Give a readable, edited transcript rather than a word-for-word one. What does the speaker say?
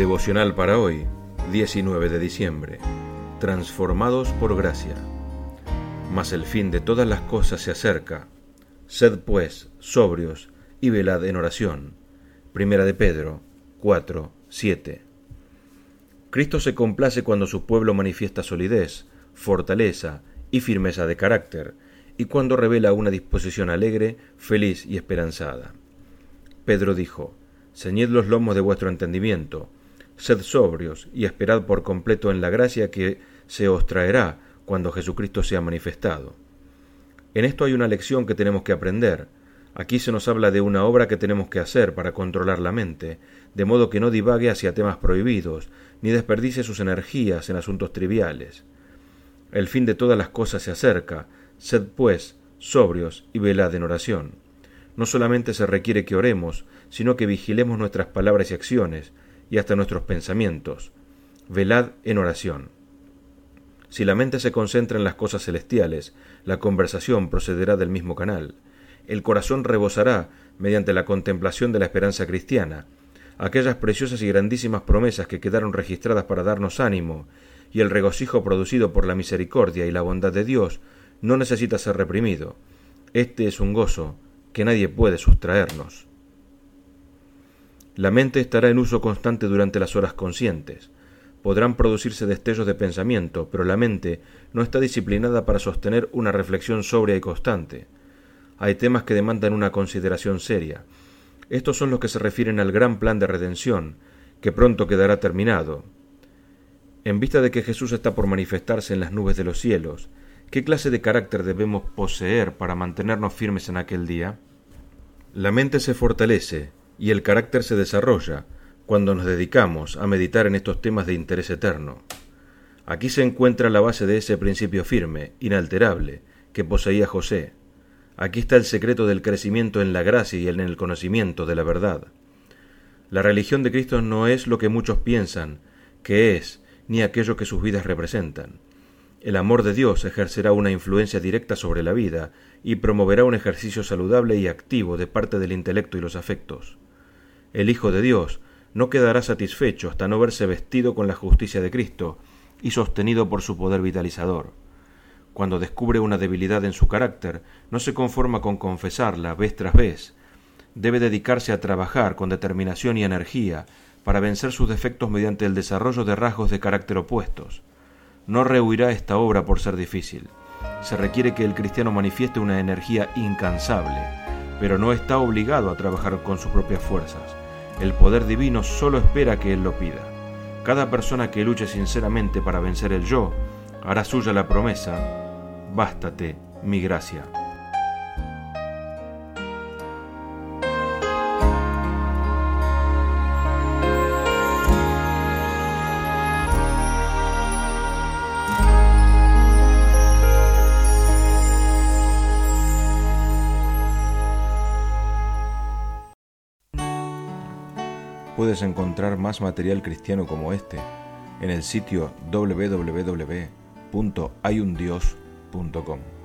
Devocional para hoy, 19 de diciembre. Transformados por gracia. Mas el fin de todas las cosas se acerca. Sed pues sobrios y velad en oración. Primera de Pedro 4:7. Cristo se complace cuando su pueblo manifiesta solidez, fortaleza y firmeza de carácter, y cuando revela una disposición alegre, feliz y esperanzada. Pedro dijo: ceñid los lomos de vuestro entendimiento, sed sobrios y esperad por completo en la gracia que se os traerá cuando Jesucristo sea manifestado. En esto hay una lección que tenemos que aprender. Aquí se nos habla de una obra que tenemos que hacer para controlar la mente, de modo que no divague hacia temas prohibidos, ni desperdicie sus energías en asuntos triviales. El fin de todas las cosas se acerca, sed pues sobrios y velad en oración. No solamente se requiere que oremos, sino que vigilemos nuestras palabras y acciones, y hasta nuestros pensamientos. Velad en oración. Si la mente se concentra en las cosas celestiales, la conversación procederá del mismo canal. El corazón rebosará mediante la contemplación de la esperanza cristiana, aquellas preciosas y grandísimas promesas que quedaron registradas para darnos ánimo, y el regocijo producido por la misericordia y la bondad de Dios no necesita ser reprimido. Este es un gozo que nadie puede sustraernos. La mente estará en uso constante durante las horas conscientes. Podrán producirse destellos de pensamiento, pero la mente no está disciplinada para sostener una reflexión sobria y constante. Hay temas que demandan una consideración seria. Estos son los que se refieren al gran plan de redención, que pronto quedará terminado. En vista de que Jesús está por manifestarse en las nubes de los cielos, ¿qué clase de carácter debemos poseer para mantenernos firmes en aquel día? La mente se fortalece y el carácter se desarrolla cuando nos dedicamos a meditar en estos temas de interés eterno. Aquí se encuentra la base de ese principio firme, inalterable, que poseía José. Aquí está el secreto del crecimiento en la gracia y en el conocimiento de la verdad. La religión de Cristo no es lo que muchos piensan que es, ni aquello que sus vidas representan. El amor de Dios ejercerá una influencia directa sobre la vida y promoverá un ejercicio saludable y activo de parte del intelecto y los afectos. El Hijo de Dios no quedará satisfecho hasta no verse vestido con la justicia de Cristo y sostenido por su poder vitalizador. Cuando descubre una debilidad en su carácter, no se conforma con confesarla vez tras vez. Debe dedicarse a trabajar con determinación y energía para vencer sus defectos mediante el desarrollo de rasgos de carácter opuestos. No rehuirá esta obra por ser difícil. Se requiere que el cristiano manifieste una energía incansable, pero no está obligado a trabajar con sus propias fuerzas. El poder divino solo espera que él lo pida. Cada persona que luche sinceramente para vencer el yo, hará suya la promesa: bástate mi gracia. Puedes encontrar más material cristiano como este en el sitio www.hayundios.com.